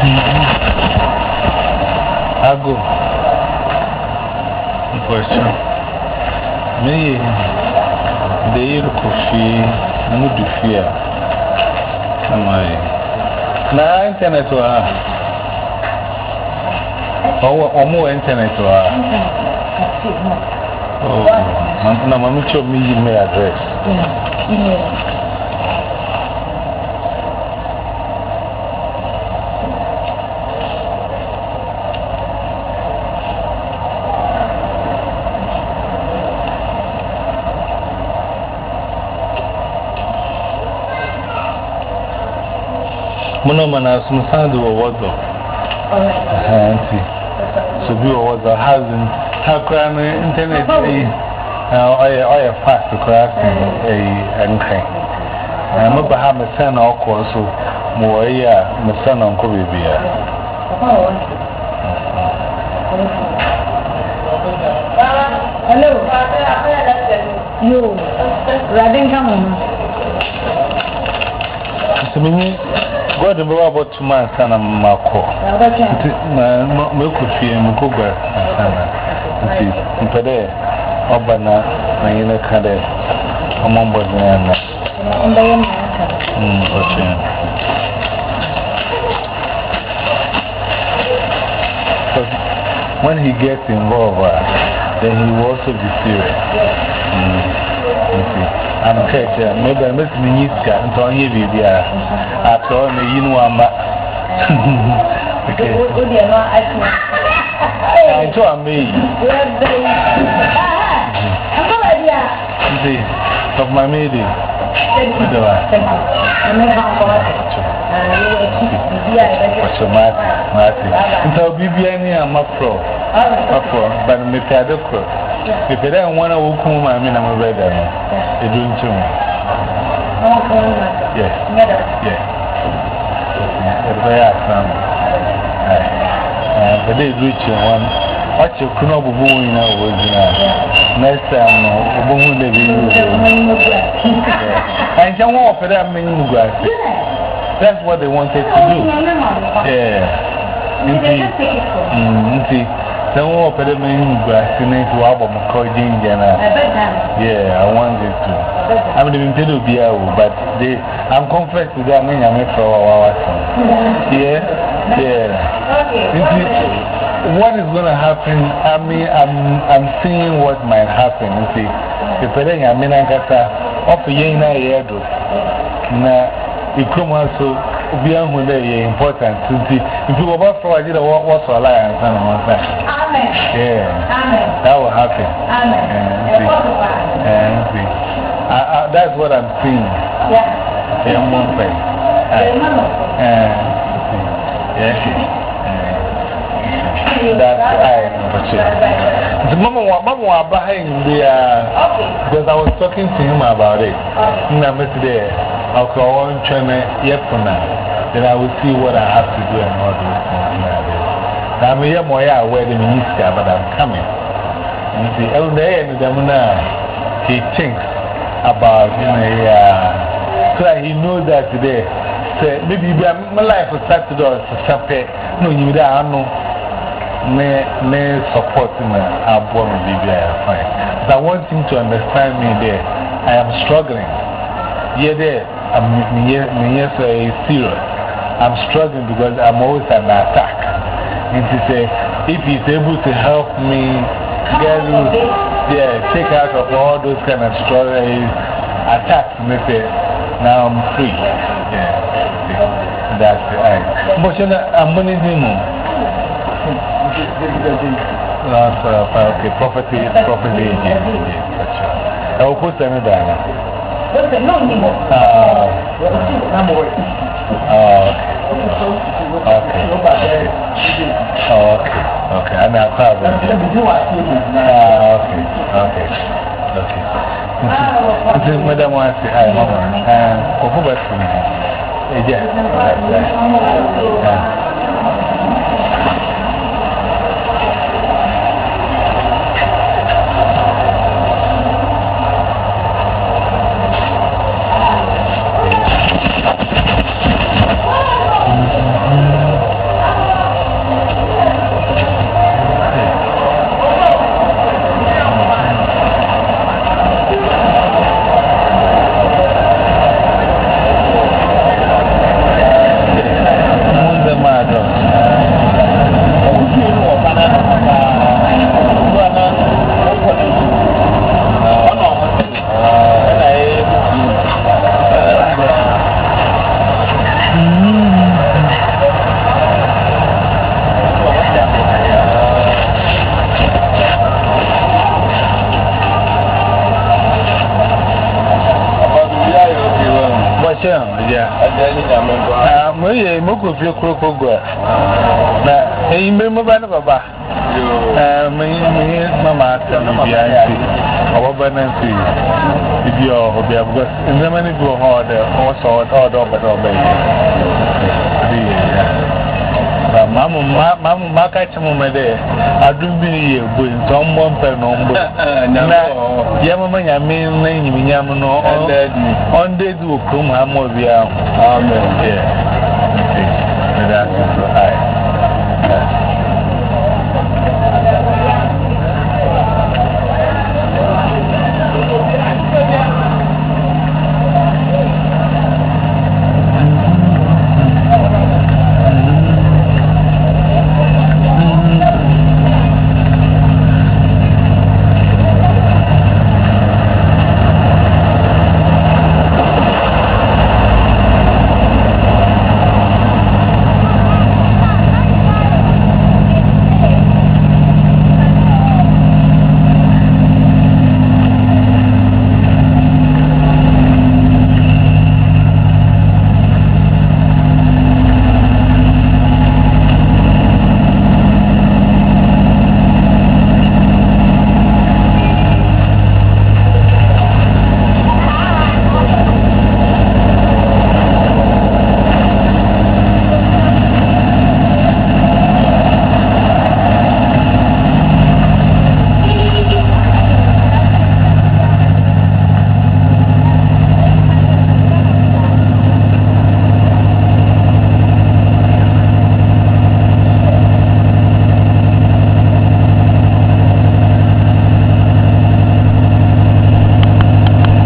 I go. Question. Me, the year coffee, no do fear. Am I? Na internet or more internet or oh, no, mamma told me email address. Email. Monomana, some sound of a word. So be a word of housing. How can internet I fast to crack a thing? I'm a Bahamas son or course, so more my son on Kobe. Hello, you riding come on. So, God, about 2 months, and I'm my call. My coffee and Mukuba, and Pede, Obana, my inner cadet, among boys and when he gets involved, then he will also be serious. I'm catching, maybe I miss me and Tony baby. After all, you know, I'm okay. I told me, see, of my maiden. What's your Marty? Until BBN, I'm up pro, but me pad of crow. If you don't want to come, I mean, I'm a red. You're doing too much. Yes. Yes. But they reach one. What you could not be in our words next time, no, I don't want for that many grass. That's what they wanted to do. Yeah. Some more for the many grass in it to album called Ginger. Yeah, I wanted to. I'm even to be out, but I'm confessed to that name. I'm for our yeah, yeah. What is going to happen? I mean, I'm seeing what might happen. You see, if I don't, I mean, I got off a year year. Now, you come also be on who they important. If you go back for a year, what's our alliance and one time? Amen. Yeah, amen. That will happen. Amen. See, that's what I'm seeing. Yeah. Yeah, one thing. Yeah. That's I Mama behind the because I was talking to him about it. Today, I'll call on China yet for now. Then I will see what I have to do and all those things. I'm here more aware than minister, but I'm coming. You see, every day and he thinks about so that he knows that today. Say maybe my life will start to do something. No, you don't know. Me supporting our boy baby, I find. But I want him to understand me there. I am struggling. Yeah, there, I'm serious. I'm struggling because I'm always under attack. And to say, if he's able to help me get take out of all those kind of struggles, attacks, now I'm free. Yeah, that's it. But I'm going to okay, property agent. I will post another. Okay. Okay. And I'll cover it. Okay. Madam wants to say, Mama, back to me. Yeah. Moye moko fi krokogo na eyimbe mo ba na baba me mama bianti oba na nsi ibi o bia because nzema ni go ho de o so order but obey ba mamu catch mo me de adum bi ye bo ntom mo mpe no mbo na ya mama nyame na nyiminyam no on de du okrum ha mo bia amen yeah